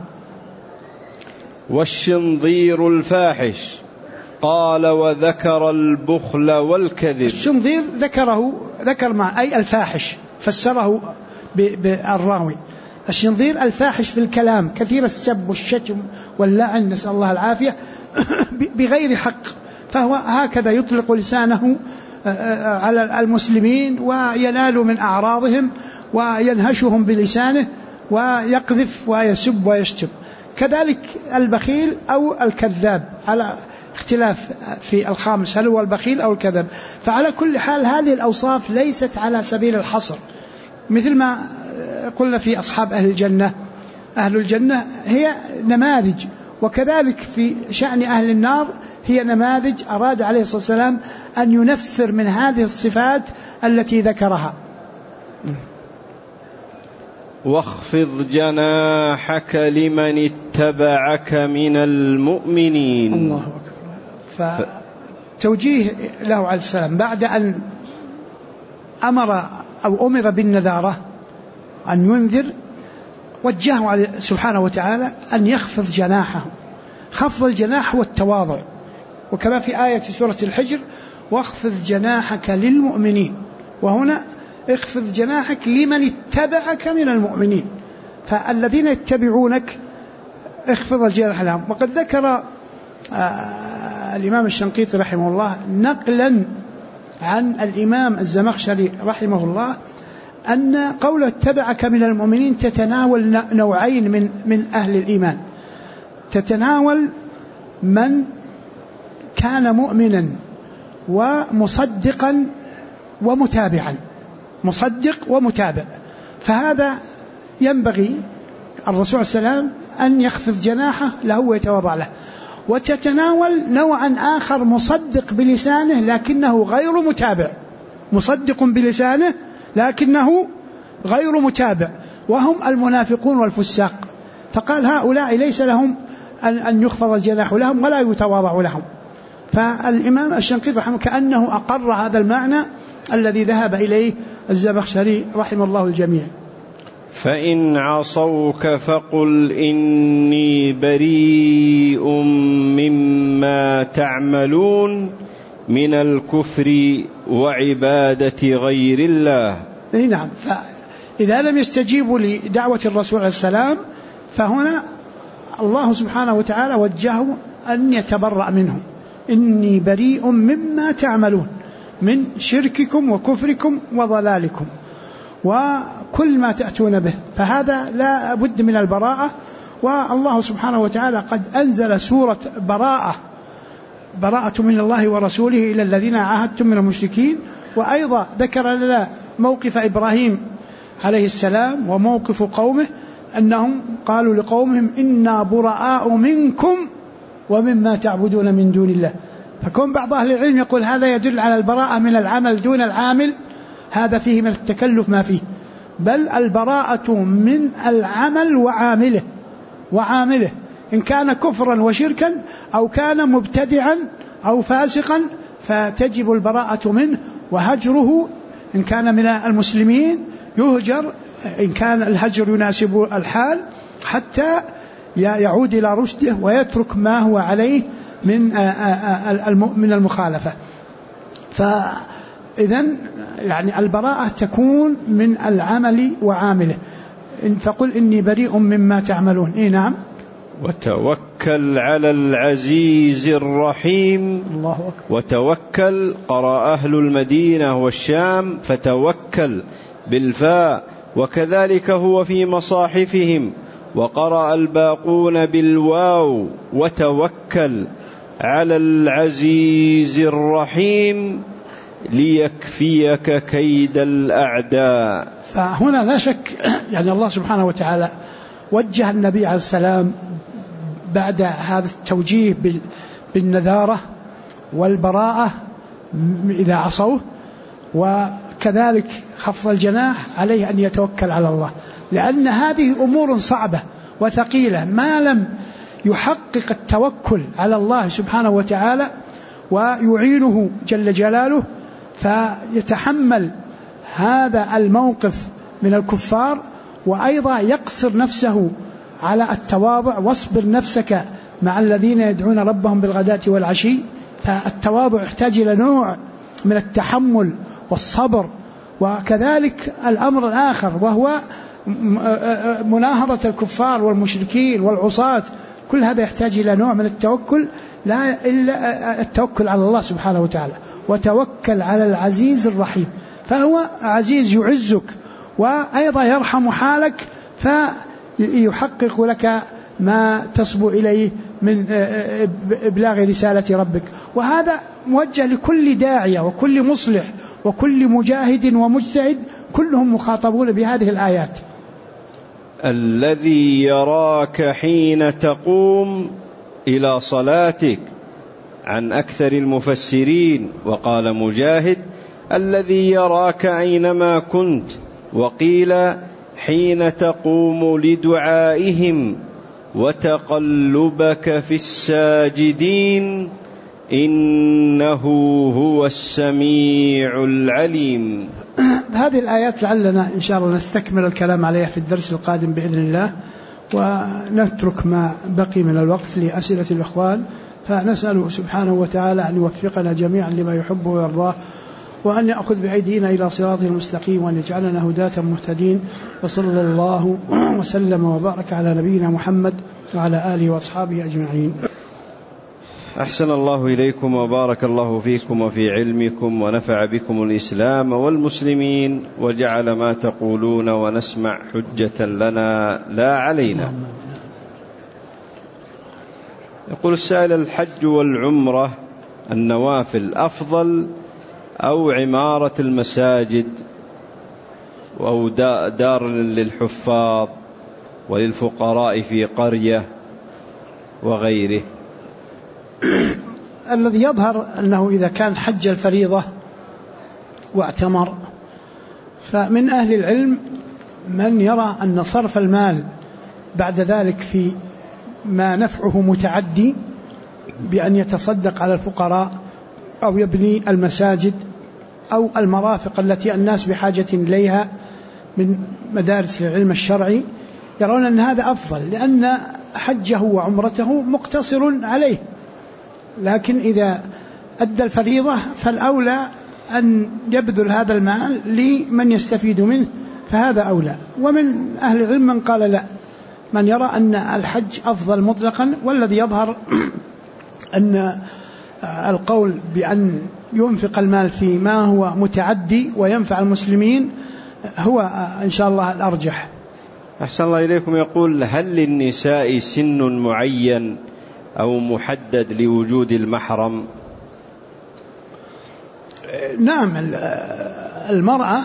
Speaker 2: والشنظير الفاحش، قال وذكر البخل والكذب.
Speaker 1: الشنظير ذكر مع أي الفاحش، فسره بالراوي. الشنظير الفاحش في الكلام، كثير السب والشتم واللعن، نسأل الله العافية، بغير حق، فهو هكذا يطلق لسانه على المسلمين وينال من أعراضهم وينهشهم بلسانه ويقذف ويسب ويشتم. كذلك البخيل أو الكذاب، على اختلاف في الخامس هل هو البخيل أو الكذاب. فعلى كل حال هذه الأوصاف ليست على سبيل الحصر، مثل ما قلنا في أصحاب أهل الجنة، أهل الجنة هي نماذج، وكذلك في شأن أهل النار هي نماذج. أراد عليه الصلاة والسلام أن ينفر من هذه الصفات التي ذكرها.
Speaker 2: واخفض جناحك لمن اتبعك من المؤمنين.
Speaker 1: الله أكبر. فتوجيه له عليه السلام بعد أن أمر بالنذارة أن ينذر، وجهه سبحانه وتعالى أن يخفض جناحه. خفض الجناح والتواضع، وكما في آية سورة الحجر واخفض جناحك للمؤمنين، وهنا اخفض جناحك لمن اتبعك من المؤمنين، فالذين يتبعونك اخفض الجناح لهم. وقد ذكر الإمام الشنقيطي رحمه الله نقلا عن الإمام الزمخشري رحمه الله أن قول اتبعك من المؤمنين تتناول نوعين من أهل الإيمان. تتناول من كان مؤمنا ومصدقا ومتابعا، مصدق ومتابع، فهذا ينبغي الرسول صلى الله عليه وسلم أن يخفض جناحه له ويتواضع له. وتتناول نوعا آخر مصدق بلسانه لكنه غير متابع، مصدق بلسانه لكنه غير متابع، وهم المنافقون والفساق. فقال هؤلاء ليس لهم أن يخفض الجناح لهم ولا يتواضع لهم. فالإمام الشنقيطي رحمه كأنه أقر هذا المعنى الذي ذهب إليه الزمخشري رحمه الله الجميع.
Speaker 2: فإن عصوك فقل إني بريء مما تعملون من الكفر وعبادة غير الله.
Speaker 1: نعم، فإذا لم يستجيبوا لدعوة الرسول عليه السلام فهنا الله سبحانه وتعالى وجهه أن يتبرأ منهم. إني بريء مما تعملون من شرككم وكفركم وضلالكم وكل ما تأتون به، فهذا لا بد من البراءة. والله سبحانه وتعالى قد أنزل سورة براءة من الله ورسوله إلى الذين عاهدتم من المشركين، وأيضا ذكر لنا موقف إبراهيم عليه السلام وموقف قومه أنهم قالوا لقومهم إنا براء منكم ومما تعبدون من دون الله. فكون بعض أهل العلم يقول هذا يدل على البراءة من العمل دون العامل، هذا فيه من التكلف ما فيه، بل البراءة من العمل وعامله إن كان كفرا وشركا أو كان مبتدعا أو فاسقا فتجب البراءة منه، وهجره إن كان من المسلمين يهجر إن كان الهجر يناسب الحال حتى يعود إلى رشده ويترك ما هو عليه من المخالفة. فإذن يعني البراءة تكون من العمل وعامله. فقل إني بريء مما تعملون. نعم.
Speaker 2: وتوكل على العزيز الرحيم.
Speaker 1: الله أكبر.
Speaker 2: وتوكل قرأ أهل المدينة والشام فتوكل بالفاء، وكذلك هو في مصاحفهم، وقرأ الباقون بالواو وتوكل على العزيز الرحيم ليكفيك كيد الأعداء.
Speaker 1: فهنا لا شك يعني الله سبحانه وتعالى وجه النبي عليه السلام بعد هذا التوجيه بالنذارة والبراءة إذا عصوه، وكذلك خفض الجناح عليه أن يتوكل على الله، لأن هذه أمور صعبة وثقيلة، ما لم يحقق التوكل على الله سبحانه وتعالى ويعينه جل جلاله فيتحمل هذا الموقف من الكفار، وأيضا يقصر نفسه على التواضع. واصبر نفسك مع الذين يدعون ربهم بالغداة والعشي. فالتواضع يحتاج إلى نوع من التحمل والصبر. وكذلك الأمر الآخر وهو مناهضة الكفار والمشركين والعصاة، كل هذا يحتاج إلى نوع من التوكل، لا إلا التوكل على الله سبحانه وتعالى. وتوكل على العزيز الرحيم، فهو عزيز يعزك وأيضا يرحم حالك فيحقق لك ما تصبو إليه من إبلاغ رسالة ربك. وهذا موجه لكل داعية وكل مصلح وكل مجاهد ومجتهد، كلهم مخاطبون بهذه الآيات.
Speaker 2: الذي يراك حين تقوم إلى صلاتك عن أكثر المفسرين، وقال مجاهد الذي يراك أينما كنت، وقيل حين تقوم لدعائهم وتقلبك في الساجدين إنه هو السميع العليم.
Speaker 1: هذه الآيات لعلنا إن شاء الله نستكمل الكلام عليها في الدرس القادم بإذن الله، ونترك ما بقي من الوقت لأسئلة الإخوان، فنسأله سبحانه وتعالى أن يوفقنا جميعا لما يحبه ويرضاه، وأن يأخذ بأيدينا إلى صراطه المستقيم، وأن يجعلنا هداة مهتدين. وصلى الله وسلم وبارك على نبينا محمد وعلى آله وأصحابه أجمعين.
Speaker 2: أحسن الله إليكم وبارك الله فيكم وفي علمكم، ونفع بكم الإسلام والمسلمين، وجعل ما تقولون ونسمع حجة لنا لا علينا. يقول السائل: الحج والعمرة النوافل أفضل أو عمارة المساجد أو دار للحفاظ وللفقراء في قرية وغيره؟
Speaker 1: الذي يظهر أنه إذا كان حج الفريضة واعتمر، فمن أهل العلم من يرى أن صرف المال بعد ذلك في ما نفعه متعدي بأن يتصدق على الفقراء أو يبني المساجد أو المرافق التي الناس بحاجة إليها من مدارس العلم الشرعي، يرون أن هذا أفضل، لأن حجه وعمرته مقتصر عليه. لكن إذا أدى الفريضة فالأولى أن يبذل هذا المال لمن يستفيد منه، فهذا أولى. ومن أهل العلم من قال لا، من يرى أن الحج أفضل مطلقا. والذي يظهر أن القول بأن ينفق المال في ما هو متعدي وينفع المسلمين هو إن شاء الله الأرجح.
Speaker 2: أحسن الله إليكم. يقول: هل للنساء سن معين أو محدد لوجود المحرم؟
Speaker 1: نعم، المرأة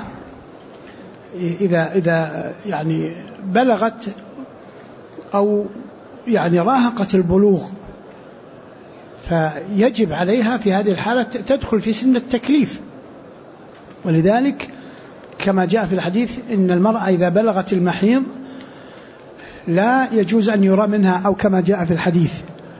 Speaker 1: إذا يعني بلغت أو يعني راهقت البلوغ فيجب عليها في هذه الحالة تدخل في سن التكليف. ولذلك كما جاء في الحديث إن المرأة إذا بلغت المحيض لا يجوز أن يرى منها، أو كما جاء في الحديث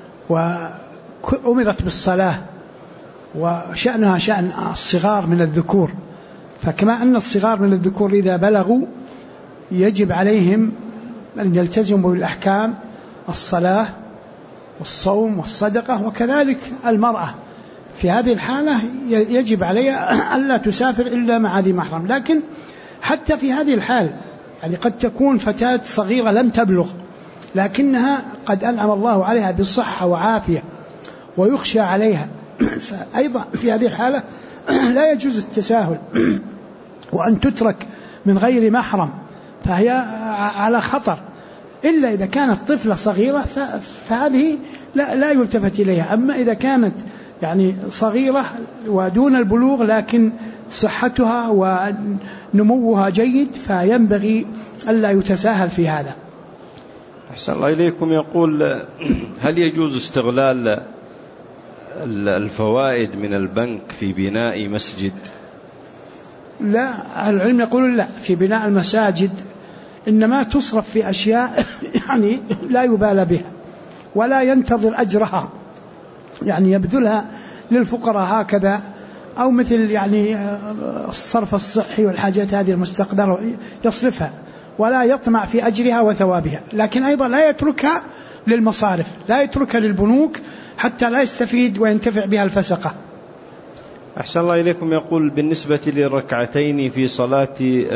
Speaker 1: وأمرت بالصلاة، وشأنها شأن الصغار من الذكور. فكما أن الصغار من الذكور إذا بلغوا يجب عليهم أن يلتزموا بالأحكام الصلاة والصوم والصدقة، وكذلك المرأة في هذه الحالة يجب عليها ألا تسافر إلا مع ذي محرم. لكن حتى في هذه الحال يعني قد تكون فتاة صغيرة لم تبلغ لكنها قد أنعم الله عليها بالصحة وعافية ويخشى عليها، فأيضا في هذه الحالة لا يجوز التساهل وأن تترك من غير محرم، فهي على خطر، إلا إذا كانت طفلة صغيرة فهذه لا يلتفت إليها. أما إذا كانت يعني صغيرة ودون البلوغ لكن صحتها ونموها جيد فينبغي ألا يتساهل في هذا.
Speaker 2: أحسن الله إليكم. يقول هل يجوز استغلال الفوائد من البنك في بناء مسجد؟
Speaker 1: لا، أهل العلم يقولون لا، في بناء المساجد إنما تصرف في أشياء يعني لا يبالى بها ولا ينتظر أجرها، يعني يبذلها للفقراء هكذا، أو مثل يعني الصرف الصحي والحاجات هذه المستقدرة يصرفها ولا يطمع في أجرها وثوابها، لكن أيضا لا يتركها للمصارف، لا يتركها للبنوك حتى لا يستفيد وينتفع بها الفسقة.
Speaker 2: أحسن الله إليكم. يقول بالنسبة للركعتين في صلاة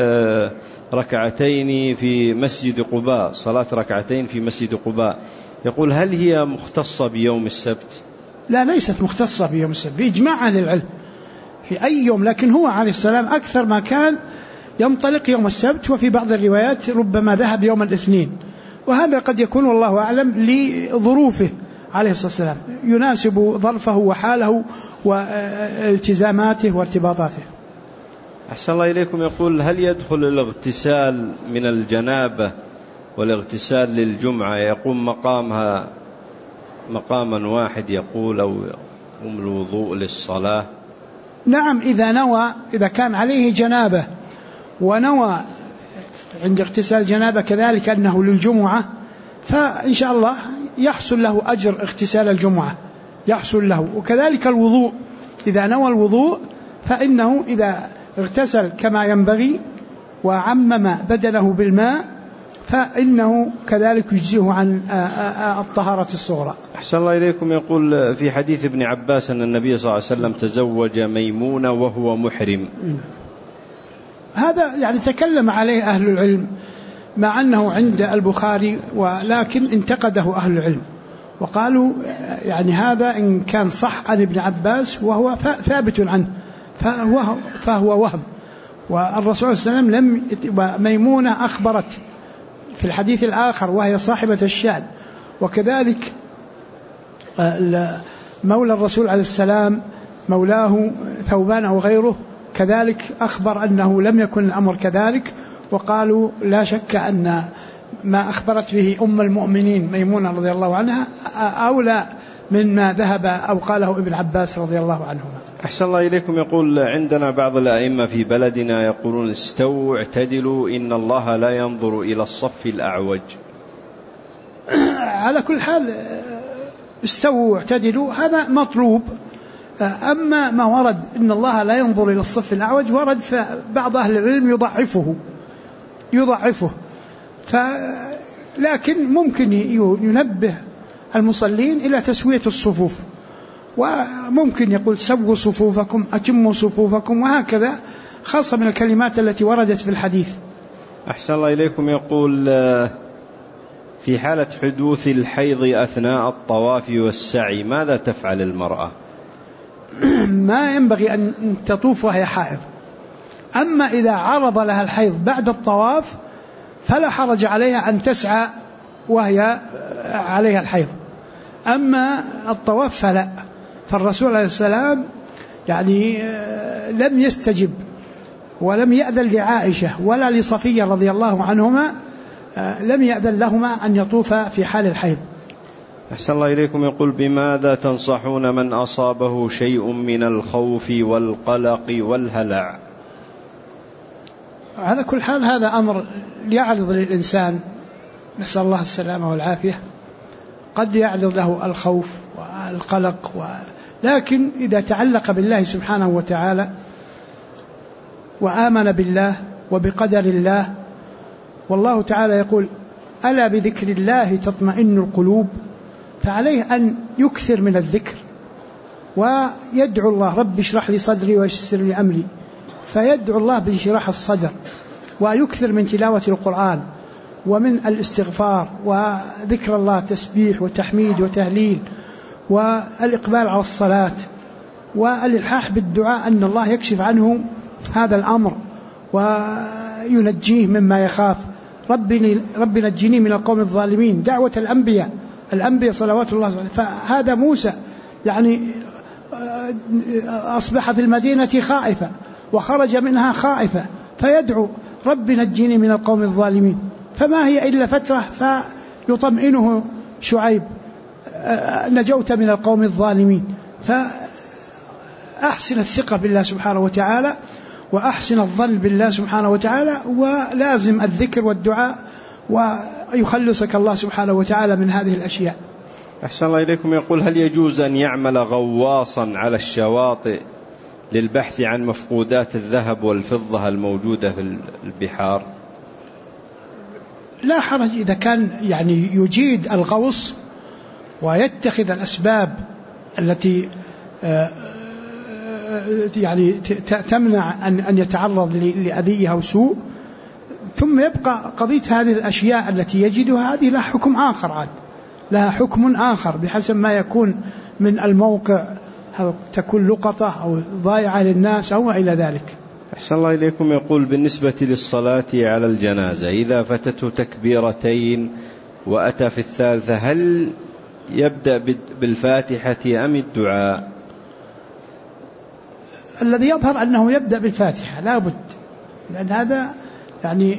Speaker 2: ركعتين في مسجد قباء، صلاة ركعتين في مسجد قباء، يقول هل هي مختصة بيوم السبت؟
Speaker 1: لا، ليست مختصة بيوم السبت بإجماع أهل العلم في أي يوم، لكن هو عليه السلام أكثر ما كان ينطلق يوم السبت، وفي بعض الروايات ربما ذهب يوم الاثنين، وهذا قد يكون والله أعلم لظروفه عليه الصلاة والسلام، يناسب ظرفه وحاله والتزاماته وارتباطاته.
Speaker 2: أحسن الله إليكم. يقول هل يدخل الاغتسال من الجنابة والاغتسال للجمعة يقوم مقامها مقاما واحد، يقول أو يقوم الوضوء للصلاة؟
Speaker 1: نعم، إذا كان عليه جنابة ونوى عند اغتسال جنابة كذلك أنه للجمعة، فإن شاء الله يحصل له أجر اغتسال الجمعة يحصل له. وكذلك الوضوء، إذا نوى الوضوء فإنه إذا اغتسل كما ينبغي وعمم بدنه بالماء فإنه كذلك يجزيه عن الطهارة الصغرى.
Speaker 2: أحسن الله إليكم. يقول في حديث ابن عباس أن النبي صلى الله عليه وسلم تزوج ميمونة وهو محرم،
Speaker 1: هذا يعني تكلم عليه أهل العلم مع أنه عند البخاري، ولكن انتقده أهل العلم وقالوا يعني هذا إن كان صح عن ابن عباس وهو ثابت عنه فهو وهم، والرسول صلى الله عليه وسلم ميمونة أخبرت في الحديث الآخر وهي صاحبة الشأن، وكذلك مولى الرسول عليه السلام مولاه ثوبان أو غيره كذلك أخبر أنه لم يكن الأمر كذلك، وقالوا لا شك أن ما أخبرت به أم المؤمنين ميمونة رضي الله عنها أولى مما ذهب أو قاله ابن عباس رضي الله عنهما.
Speaker 2: أحسن الله إليكم. يقول عندنا بعض الأئمة في بلدنا يقولون استووا اعتدلوا إن الله لا ينظر إلى الصف الأعوج.
Speaker 1: على كل حال استووا اعتدلوا هذا مطلوب، أما ما ورد إن الله لا ينظر إلى الصف الأعوج ورد فبعض أهل العلم يضعفه لكن ممكن ينبه المصلين إلى تسوية الصفوف، وممكن يقول سووا صفوفكم أتموا صفوفكم، وهكذا خاصة من الكلمات التي وردت في الحديث.
Speaker 2: أحسن الله إليكم. يقول في حالة حدوث الحيض أثناء الطواف والسعي ماذا تفعل المرأة؟
Speaker 1: ما ينبغي أن تطوف وهي حائض، أما إذا عرض لها الحيض بعد الطواف فلا حرج عليها أن تسعى وهي عليها الحيض، أما الطواف فلا. فالرسول عليه السلام يعني لم يستجب ولم يأذن لعائشة ولا لصفية رضي الله عنهما، لم يأذن لهما أن يطوفا في حال الحيض.
Speaker 2: أحسن الله إليكم. يقول: بماذا تنصحون من أصابه شيء من الخوف والقلق والهلع؟
Speaker 1: على كل حال هذا أمر يعرض للإنسان، نسأل الله السلامة والعافية. قد يعرض له الخوف والقلق لكن إذا تعلق بالله سبحانه وتعالى وآمن بالله وبقدر الله، والله تعالى يقول: ألا بذكر الله تطمئن القلوب، فعليه أن يكثر من الذكر ويدعو الله: رب اشرح لي صدري ويسر لي أمري، فيدعو الله بانشراح الصدر، ويكثر من تلاوة القرآن ومن الاستغفار وذكر الله، تسبيح وتحميد وتهليل، والإقبال على الصلاة، والإلحاح بالدعاء أن الله يكشف عنه هذا الأمر وينجيه مما يخاف. رب نجني من القوم الظالمين، دعوة الأنبياء صلوات الله عليه. فهذا موسى يعني أصبح في المدينة خائفا وخرج منها خائفا، فيدعو: رب نجني من القوم الظالمين. فما هي إلا فترة فيطمئنه شعيب: نجوت من القوم الظالمين. فأحسن الثقة بالله سبحانه وتعالى وأحسن الظن بالله سبحانه وتعالى، ولازم الذكر والدعاء، ويخلصك الله سبحانه وتعالى من هذه الأشياء.
Speaker 2: أحسن الله إليكم. يقول: هل يجوز أن يعمل غواصا على الشواطئ للبحث عن مفقودات الذهب والفضة الموجودة في البحار؟
Speaker 1: لا حرج إذا كان يعني يجيد الغوص ويتخذ الأسباب التي يعني تمنع أن يتعرض لأذية أو سوء، ثم يبقى قضية هذه الأشياء التي يجدها، هذه لها حكم آخر عاد، لها حكم آخر بحسب ما يكون من الموقع، هل تكون لقطة أو ضائعة للناس أو إلى ذلك.
Speaker 2: أحسن الله إليكم. يقول: بالنسبة للصلاة على الجنازة إذا فتته تكبيرتين وأتى في الثالثة، هل يبدأ بالفاتحة أم الدعاء؟
Speaker 1: الذي يظهر أنه يبدأ بالفاتحة لا بد، لأن هذا يعني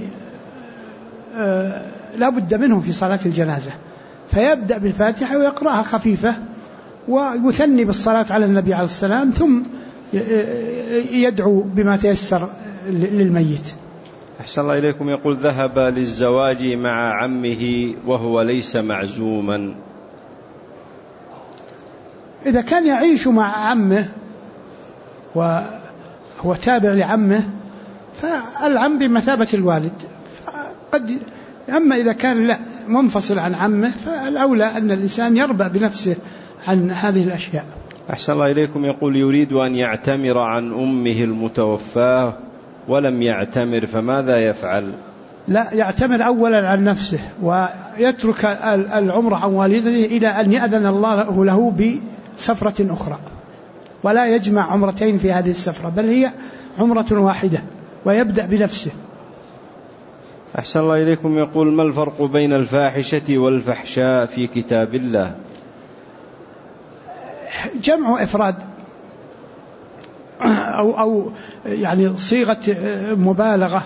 Speaker 1: لا بد منه في صلاة الجنازة، فيبدأ بالفاتحة ويقرأها خفيفة ويثني بالصلاة على النبي عليه السلام، ثم يدعو بما تيسر للميت.
Speaker 2: أحسن الله إليكم. يقول: ذهب للزواج مع عمه وهو ليس معزوما.
Speaker 1: إذا كان يعيش مع عمه وهو تابع لعمه فالعم بمثابة الوالد، فقد أما إذا كان لا منفصل عن عمه فالأولى أن الإنسان يربع بنفسه عن هذه الأشياء.
Speaker 2: أحسن الله إليكم. يقول: يريد أن يعتمر عن أمه المتوفاة ولم يعتمر، فماذا يفعل؟
Speaker 1: لا، يعتمر أولا عن نفسه ويترك العمر عن والدته إلى أن يأذن الله له بسفرة أخرى، ولا يجمع عمرتين في هذه السفرة، بل هي عمرة واحدة، ويبدأ بنفسه.
Speaker 2: أحسن الله إليكم. يقول: ما الفرق بين الفاحشة والفحشاء في كتاب الله؟
Speaker 1: جمع إفراد أو يعني صيغة مبالغة،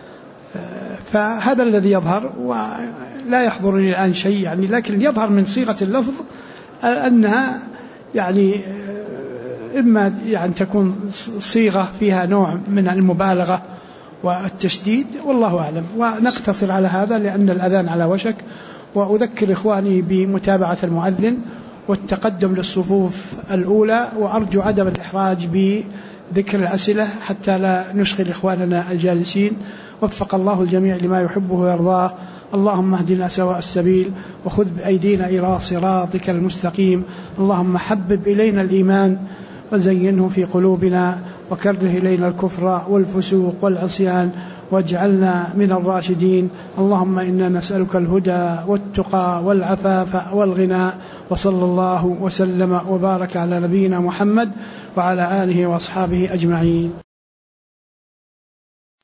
Speaker 1: فهذا الذي يظهر، ولا يحضرني الآن شيء يعني، لكن يظهر من صيغة اللفظ أنها يعني إما يعني تكون صيغة فيها نوع من المبالغة والتشديد، والله أعلم. ونقتصر على هذا لأن الأذان على وشك، وأذكر إخواني بمتابعة المؤذن والتقدم للصفوف الأولى، وأرجو عدم الإحراج بذكر الأسئلة حتى لا نشغل إخواننا الجالسين. وفق الله الجميع لما يحبه ويرضاه. اللهم اهدنا سواء السبيل وخذ بأيدينا إلى صراطك المستقيم. اللهم حبب إلينا الإيمان وزينه في قلوبنا، وكره إلينا الكفر والفسوق والعصيان، واجعلنا من الراشدين. اللهم إنا نسألك الهدى والتقى والعفاف والغنى، وصلى الله وسلم وبارك على نبينا محمد وعلى آله وأصحابه أجمعين.